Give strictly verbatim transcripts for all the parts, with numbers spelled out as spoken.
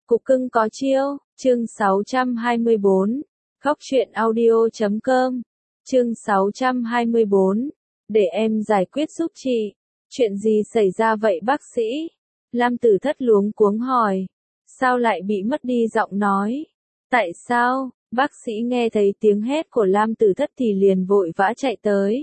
Cục cưng có chiêu, chương sáu trăm hai mươi bốn, khóc chuyện audio chấm com, chương sáu trăm hai mươi bốn, để em giải quyết giúp chị. Chuyện gì xảy ra vậy bác sĩ? Lam Tử Thất luống cuống hỏi. Sao lại bị mất đi giọng nói? Tại sao? Bác sĩ nghe thấy tiếng hét của Lam Tử Thất thì liền vội vã chạy tới.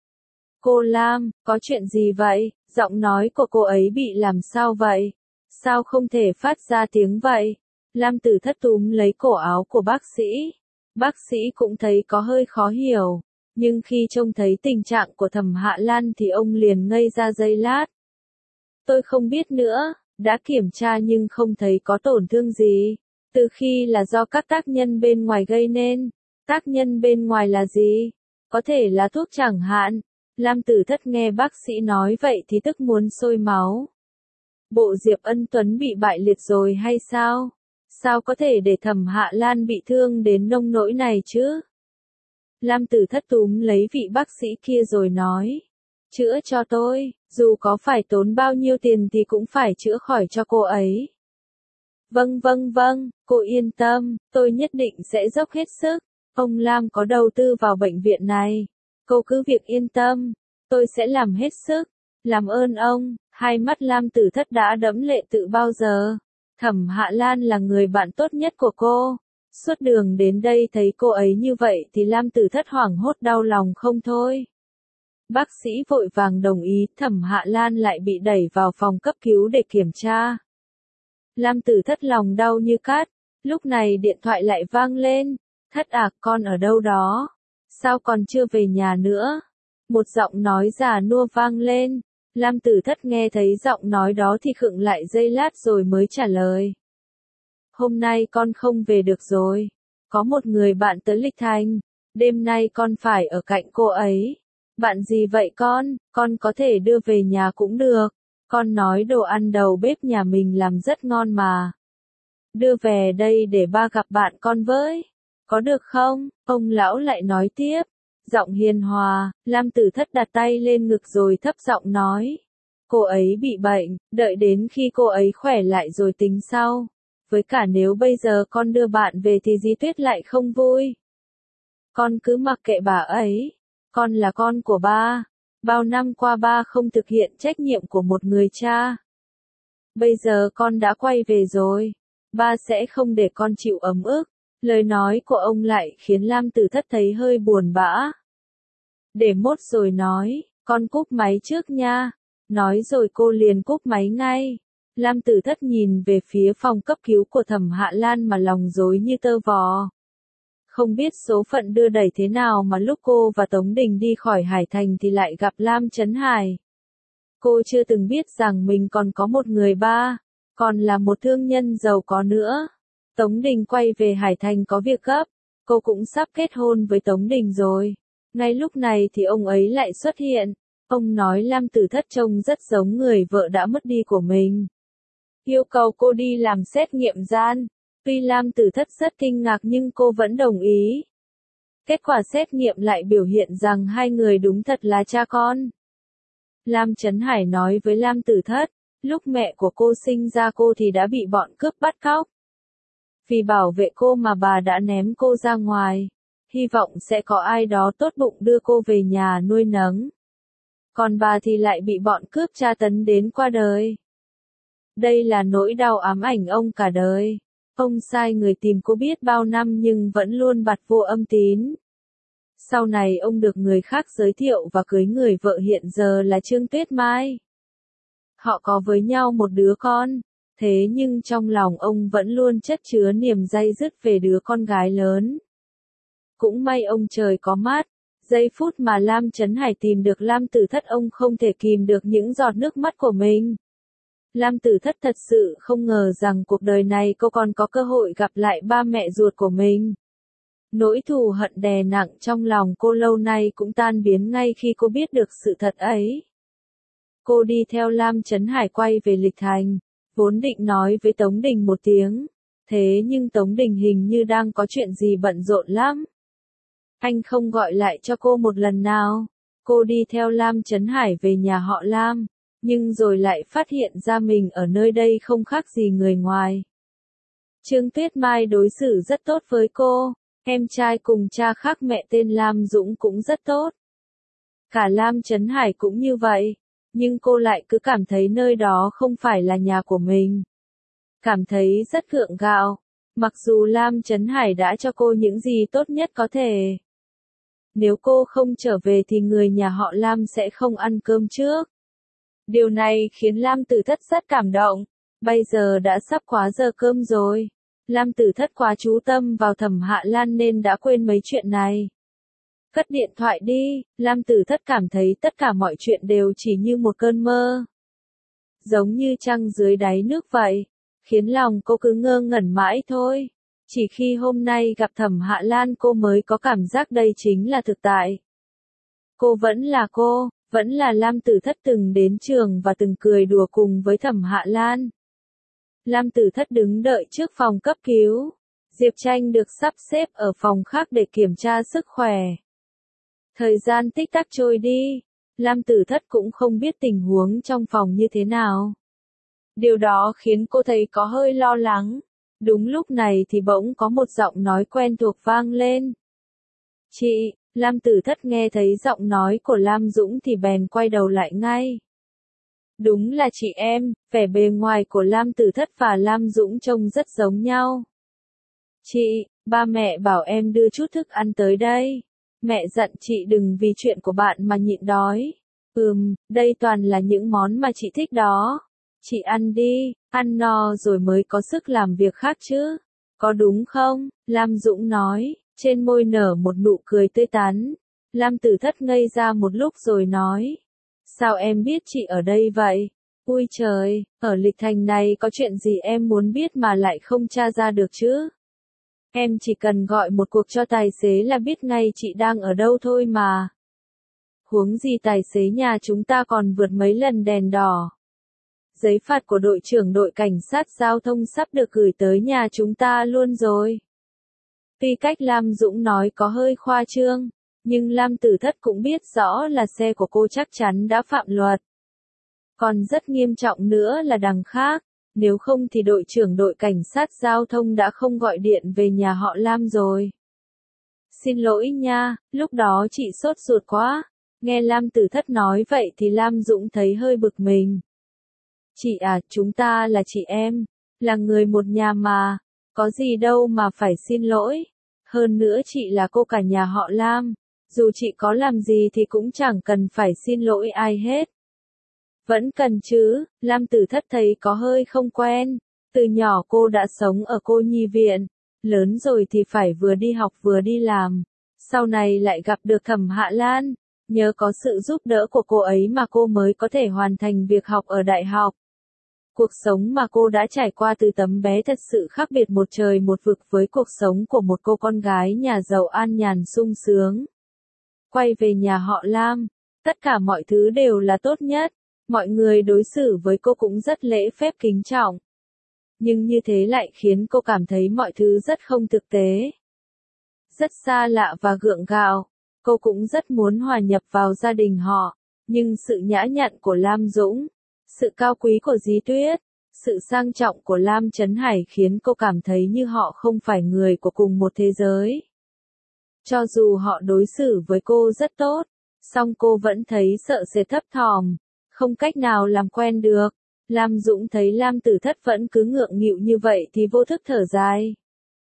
Cô Lam, có chuyện gì vậy? Giọng nói của cô ấy bị làm sao vậy? Sao không thể phát ra tiếng vậy? Lam Tử Thất túm lấy cổ áo của bác sĩ. Bác sĩ cũng thấy có hơi khó hiểu. Nhưng khi trông thấy tình trạng của Thẩm Hạ Lan thì ông liền ngây ra giây lát. Tôi không biết nữa, đã kiểm tra nhưng không thấy có tổn thương gì. Từ khi là do các tác nhân bên ngoài gây nên. Tác nhân bên ngoài là gì? Có thể là thuốc chẳng hạn. Lam Tử Thất nghe bác sĩ nói vậy thì tức muốn sôi máu. Bộ Diệp Ân Tuấn bị bại liệt rồi hay sao? Sao có thể để Thẩm Hạ Lan bị thương đến nông nỗi này chứ? Lam Tử Thất túm lấy vị bác sĩ kia rồi nói. Chữa cho tôi, dù có phải tốn bao nhiêu tiền thì cũng phải chữa khỏi cho cô ấy. Vâng vâng vâng, cô yên tâm, tôi nhất định sẽ dốc hết sức. Ông Lam có đầu tư vào bệnh viện này. Cô cứ việc yên tâm, tôi sẽ làm hết sức. Làm ơn ông. Hai mắt Lam Tử Thất đã đẫm lệ từ bao giờ. Thẩm Hạ Lan là người bạn tốt nhất của cô. Suốt đường đến đây thấy cô ấy như vậy thì Lam Tử Thất hoảng hốt đau lòng không thôi. Bác sĩ vội vàng đồng ý, Thẩm Hạ Lan lại bị đẩy vào phòng cấp cứu để kiểm tra. Lam Tử Thất lòng đau như cát, lúc này điện thoại lại vang lên. Thất à, con ở đâu đó? Sao còn chưa về nhà nữa? Một giọng nói già nua vang lên. Lam Tử Thất nghe thấy giọng nói đó thì khựng lại giây lát rồi mới trả lời. Hôm nay con không về được rồi. Có một người bạn tới Lịch Thành. Đêm nay con phải ở cạnh cô ấy. Bạn gì vậy con? Con có thể đưa về nhà cũng được. Con nói đồ ăn đầu bếp nhà mình làm rất ngon mà. Đưa về đây để ba gặp bạn con với. Có được không? Ông lão lại nói tiếp. Giọng hiền hòa, Lam Tử Thất đặt tay lên ngực rồi thấp giọng nói. Cô ấy bị bệnh, đợi đến khi cô ấy khỏe lại rồi tính sau. Với cả nếu bây giờ con đưa bạn về thì Di Tuyết lại không vui. Con cứ mặc kệ bà ấy. Con là con của ba. Bao năm qua ba không thực hiện trách nhiệm của một người cha. Bây giờ con đã quay về rồi. Ba sẽ không để con chịu ấm ức. Lời nói của ông lại khiến Lam Tử Thất thấy hơi buồn bã. Để mốt rồi nói, con cúp máy trước nha. Nói rồi cô liền cúp máy ngay. Lam Tử Thất nhìn về phía phòng cấp cứu của Thẩm Hạ Lan mà lòng rối như tơ vò. Không biết số phận đưa đẩy thế nào mà lúc cô và Tống Đình đi khỏi Hải Thành thì lại gặp Lam Chấn Hải. Cô chưa từng biết rằng mình còn có một người ba, còn là một thương nhân giàu có nữa. Tống Đình quay về Hải Thành có việc gấp, cô cũng sắp kết hôn với Tống Đình rồi. Ngay lúc này thì ông ấy lại xuất hiện. Ông nói Lam Tử Thất trông rất giống người vợ đã mất đi của mình. Yêu cầu cô đi làm xét nghiệm gan. Tuy Lam Tử Thất rất kinh ngạc nhưng cô vẫn đồng ý. Kết quả xét nghiệm lại biểu hiện rằng hai người đúng thật là cha con. Lam Chấn Hải nói với Lam Tử Thất, lúc mẹ của cô sinh ra cô thì đã bị bọn cướp bắt cóc. Vì bảo vệ cô mà bà đã ném cô ra ngoài. Hy vọng sẽ có ai đó tốt bụng đưa cô về nhà nuôi nấng. Còn bà thì lại bị bọn cướp tra tấn đến qua đời. Đây là nỗi đau ám ảnh ông cả đời. Ông sai người tìm cô biết bao năm nhưng vẫn luôn bặt vô âm tín. Sau này ông được người khác giới thiệu và cưới người vợ hiện giờ là Trương Tuyết Mai. Họ có với nhau một đứa con. Thế nhưng trong lòng ông vẫn luôn chất chứa niềm day dứt về đứa con gái lớn. Cũng may ông trời có mắt. Giây phút mà Lam Chấn Hải tìm được Lam Tử Thất ông không thể kìm được những giọt nước mắt của mình. Lam Tử Thất thật sự không ngờ rằng cuộc đời này cô còn có cơ hội gặp lại ba mẹ ruột của mình. Nỗi thù hận đè nặng trong lòng cô lâu nay cũng tan biến ngay khi cô biết được sự thật ấy. Cô đi theo Lam Chấn Hải quay về Lịch Thành, vốn định nói với Tống Đình một tiếng. Thế nhưng Tống Đình hình như đang có chuyện gì bận rộn lắm. Anh không gọi lại cho cô một lần nào. Cô đi theo Lam Chấn Hải về nhà họ Lam. Nhưng rồi lại phát hiện ra mình ở nơi đây không khác gì người ngoài. Trương Tuyết Mai đối xử rất tốt với cô, em trai cùng cha khác mẹ tên Lam Dũng cũng rất tốt. Cả Lam Chấn Hải cũng như vậy, nhưng cô lại cứ cảm thấy nơi đó không phải là nhà của mình. Cảm thấy rất gượng gạo, mặc dù Lam Chấn Hải đã cho cô những gì tốt nhất có thể. Nếu cô không trở về thì người nhà họ Lam sẽ không ăn cơm trước. Điều này khiến Lam Tử Thất rất cảm động. Bây giờ đã sắp quá giờ cơm rồi. Lam Tử Thất quá chú tâm vào Thẩm Hạ Lan nên đã quên mấy chuyện này. Cất điện thoại đi, Lam Tử Thất cảm thấy tất cả mọi chuyện đều chỉ như một cơn mơ. Giống như trăng dưới đáy nước vậy, khiến lòng cô cứ ngơ ngẩn mãi thôi. Chỉ khi hôm nay gặp Thẩm Hạ Lan cô mới có cảm giác đây chính là thực tại. Cô vẫn là cô, vẫn là Lam Tử Thất từng đến trường và từng cười đùa cùng với Thẩm Hạ Lan. Lam Tử Thất đứng đợi trước phòng cấp cứu. Diệp Tranh được sắp xếp ở phòng khác để kiểm tra sức khỏe. Thời gian tích tắc trôi đi, Lam Tử Thất cũng không biết tình huống trong phòng như thế nào. Điều đó khiến cô thấy có hơi lo lắng. Đúng lúc này thì bỗng có một giọng nói quen thuộc vang lên. Chị, Lam Tử Thất nghe thấy giọng nói của Lam Dũng thì bèn quay đầu lại ngay. Đúng là chị em, vẻ bề ngoài của Lam Tử Thất và Lam Dũng trông rất giống nhau. Chị, ba mẹ bảo em đưa chút thức ăn tới đây. Mẹ dặn chị đừng vì chuyện của bạn mà nhịn đói. Ừm, đây toàn là những món mà chị thích đó. Chị ăn đi, ăn no rồi mới có sức làm việc khác chứ. Có đúng không? Lam Dũng nói, trên môi nở một nụ cười tươi tắn. Lam Tử Thất ngây ra một lúc rồi nói. Sao em biết chị ở đây vậy? Ui trời, ở Lịch Thành này có chuyện gì em muốn biết mà lại không tra ra được chứ? Em chỉ cần gọi một cuộc cho tài xế là biết ngay chị đang ở đâu thôi mà. Huống gì tài xế nhà chúng ta còn vượt mấy lần đèn đỏ. Giấy phạt của đội trưởng đội cảnh sát giao thông sắp được gửi tới nhà chúng ta luôn rồi. Tuy cách Lam Dũng nói có hơi khoa trương, nhưng Lam Tử Thất cũng biết rõ là xe của cô chắc chắn đã phạm luật. Còn rất nghiêm trọng nữa là đằng khác, nếu không thì đội trưởng đội cảnh sát giao thông đã không gọi điện về nhà họ Lam rồi. Xin lỗi nha, lúc đó chị sốt ruột quá. Nghe Lam Tử Thất nói vậy thì Lam Dũng thấy hơi bực mình. Chị à, chúng ta là chị em, là người một nhà mà, có gì đâu mà phải xin lỗi. Hơn nữa chị là cô cả nhà họ Lam, dù chị có làm gì thì cũng chẳng cần phải xin lỗi ai hết. Vẫn cần chứ, Lam Tử Thất thấy có hơi không quen. Từ nhỏ cô đã sống ở cô nhi viện, lớn rồi thì phải vừa đi học vừa đi làm. Sau này lại gặp được Thẩm Hạ Lan, nhờ có sự giúp đỡ của cô ấy mà cô mới có thể hoàn thành việc học ở đại học. Cuộc sống mà cô đã trải qua từ tấm bé thật sự khác biệt một trời một vực với cuộc sống của một cô con gái nhà giàu an nhàn sung sướng. Quay về nhà họ Lam, tất cả mọi thứ đều là tốt nhất, mọi người đối xử với cô cũng rất lễ phép kính trọng. Nhưng như thế lại khiến cô cảm thấy mọi thứ rất không thực tế. Rất xa lạ và gượng gạo, cô cũng rất muốn hòa nhập vào gia đình họ, nhưng sự nhã nhặn của Lam Dũng, sự cao quý của Dí Tuyết, sự sang trọng của Lam Chấn Hải khiến cô cảm thấy như họ không phải người của cùng một thế giới. Cho dù họ đối xử với cô rất tốt, song cô vẫn thấy sợ sệt thấp thỏm, không cách nào làm quen được. Lam Dũng thấy Lam Tử Thất vẫn cứ ngượng nghịu như vậy thì vô thức thở dài.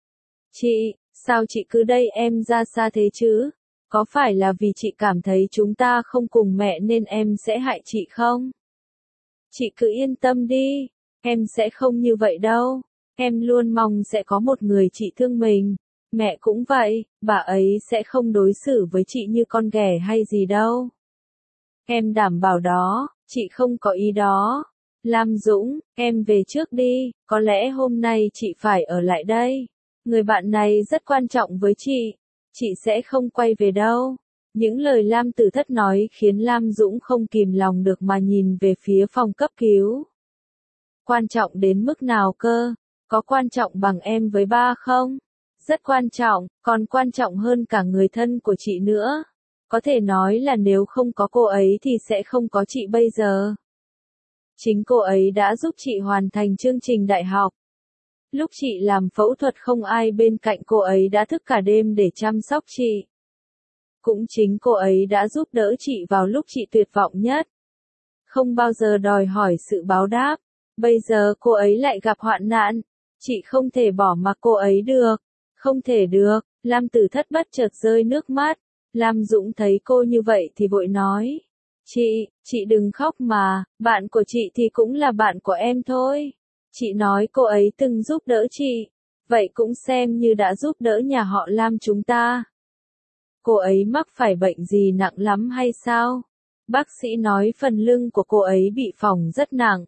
Chị, sao chị cứ đẩy em ra xa thế chứ? Có phải là vì chị cảm thấy chúng ta không cùng mẹ nên em sẽ hại chị không? Chị cứ yên tâm đi, em sẽ không như vậy đâu. Em luôn mong sẽ có một người chị thương mình. Mẹ cũng vậy, bà ấy sẽ không đối xử với chị như con ghẻ hay gì đâu. Em đảm bảo đó, chị không có ý đó. Lam Dũng, em về trước đi, có lẽ hôm nay chị phải ở lại đây. Người bạn này rất quan trọng với chị, chị sẽ không quay về đâu. Những lời Lam Tử Thất nói khiến Lam Dũng không kìm lòng được mà nhìn về phía phòng cấp cứu. Quan trọng đến mức nào cơ? Có quan trọng bằng em với ba không? Rất quan trọng, còn quan trọng hơn cả người thân của chị nữa. Có thể nói là nếu không có cô ấy thì sẽ không có chị bây giờ. Chính cô ấy đã giúp chị hoàn thành chương trình đại học. Lúc chị làm phẫu thuật không ai bên cạnh cô ấy đã thức cả đêm để chăm sóc chị. Cũng chính cô ấy đã giúp đỡ chị vào lúc chị tuyệt vọng nhất. Không bao giờ đòi hỏi sự báo đáp. Bây giờ cô ấy lại gặp hoạn nạn. Chị không thể bỏ mặc cô ấy được. Không thể được. Lam Tử Thất bất chợt rơi nước mắt. Lam Dũng thấy cô như vậy thì vội nói. Chị, chị đừng khóc mà, bạn của chị thì cũng là bạn của em thôi. Chị nói cô ấy từng giúp đỡ chị. Vậy cũng xem như đã giúp đỡ nhà họ Lam chúng ta. Cô ấy mắc phải bệnh gì nặng lắm hay sao? Bác sĩ nói phần lưng của cô ấy bị phỏng rất nặng.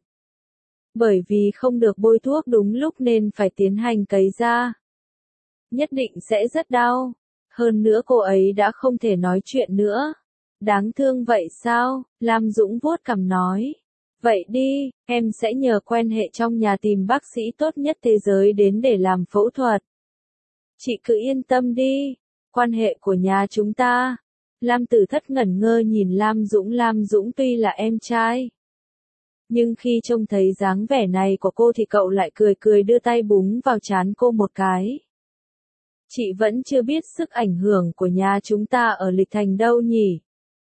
Bởi vì không được bôi thuốc đúng lúc nên phải tiến hành cấy da. Nhất định sẽ rất đau. Hơn nữa cô ấy đã không thể nói chuyện nữa. Đáng thương vậy sao? Lam Dũng vuốt cằm nói. Vậy đi, em sẽ nhờ quan hệ trong nhà tìm bác sĩ tốt nhất thế giới đến để làm phẫu thuật. Chị cứ yên tâm đi. Quan hệ của nhà chúng ta. Lam Tử Thất ngẩn ngơ nhìn Lam Dũng. Lam Dũng tuy là em trai. Nhưng khi trông thấy dáng vẻ này của cô thì cậu lại cười cười đưa tay búng vào trán cô một cái. Chị vẫn chưa biết sức ảnh hưởng của nhà chúng ta ở Lịch Thành đâu nhỉ?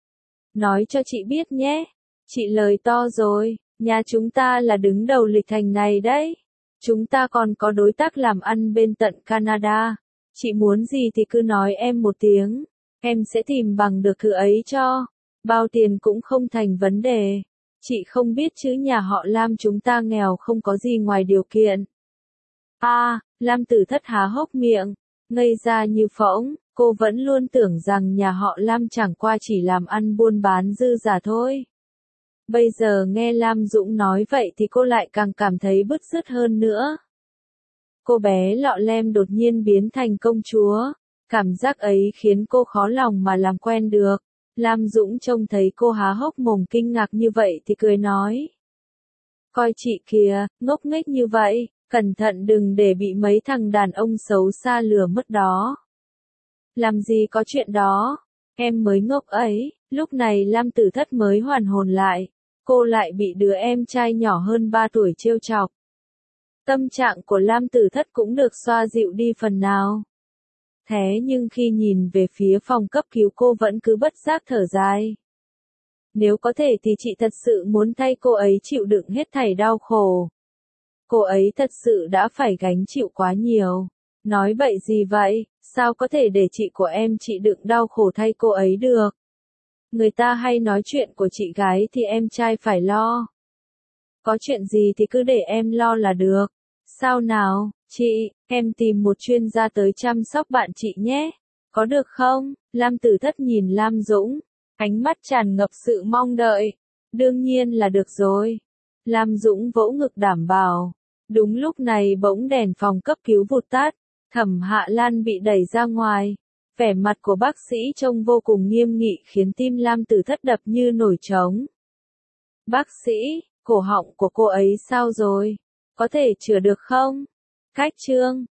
Nói cho chị biết nhé. Chị lời to rồi, nhà chúng ta là đứng đầu Lịch Thành này đấy. Chúng ta còn có đối tác làm ăn bên tận Canada. Chị muốn gì thì cứ nói em một tiếng. Em sẽ tìm bằng được thứ ấy cho. Bao tiền cũng không thành vấn đề. Chị không biết chứ nhà họ Lam chúng ta nghèo không có gì ngoài điều kiện. À, Lam Tử Thất há hốc miệng, ngây ra như phỗng, cô vẫn luôn tưởng rằng nhà họ Lam chẳng qua chỉ làm ăn buôn bán dư giả thôi. Bây giờ nghe Lam Dũng nói vậy thì cô lại càng cảm thấy bứt rứt hơn nữa. Cô bé lọ lem đột nhiên biến thành công chúa, cảm giác ấy khiến cô khó lòng mà làm quen được. Lam Dũng trông thấy cô há hốc mồm kinh ngạc như vậy thì cười nói. Coi chị kìa, ngốc nghếch như vậy, cẩn thận đừng để bị mấy thằng đàn ông xấu xa lừa mất đó. Làm gì có chuyện đó, em mới ngốc ấy. Lúc này Lam Tử Thất mới hoàn hồn lại, cô lại bị đứa em trai nhỏ hơn ba tuổi trêu chọc. Tâm trạng của Lam Tử Thất cũng được xoa dịu đi phần nào. Thế nhưng khi nhìn về phía phòng cấp cứu cô vẫn cứ bất giác thở dài. Nếu có thể thì chị thật sự muốn thay cô ấy chịu đựng hết thảy đau khổ. Cô ấy thật sự đã phải gánh chịu quá nhiều. Nói bậy gì vậy, sao có thể để chị của em chịu đựng đau khổ thay cô ấy được. Người ta hay nói chuyện của chị gái thì em trai phải lo. Có chuyện gì thì cứ để em lo là được. Sao nào, chị, em tìm một chuyên gia tới chăm sóc bạn chị nhé. Có được không? Lam Tử Thất nhìn Lam Dũng, ánh mắt tràn ngập sự mong đợi. Đương nhiên là được rồi. Lam Dũng vỗ ngực đảm bảo. Đúng lúc này bỗng đèn phòng cấp cứu vụt tắt. Thẩm Hạ Lan bị đẩy ra ngoài. Vẻ mặt của bác sĩ trông vô cùng nghiêm nghị khiến tim Lam Tử Thất đập như nổi trống. Bác sĩ, cổ họng của cô ấy sao rồi? Có thể chữa được không? Cách trương.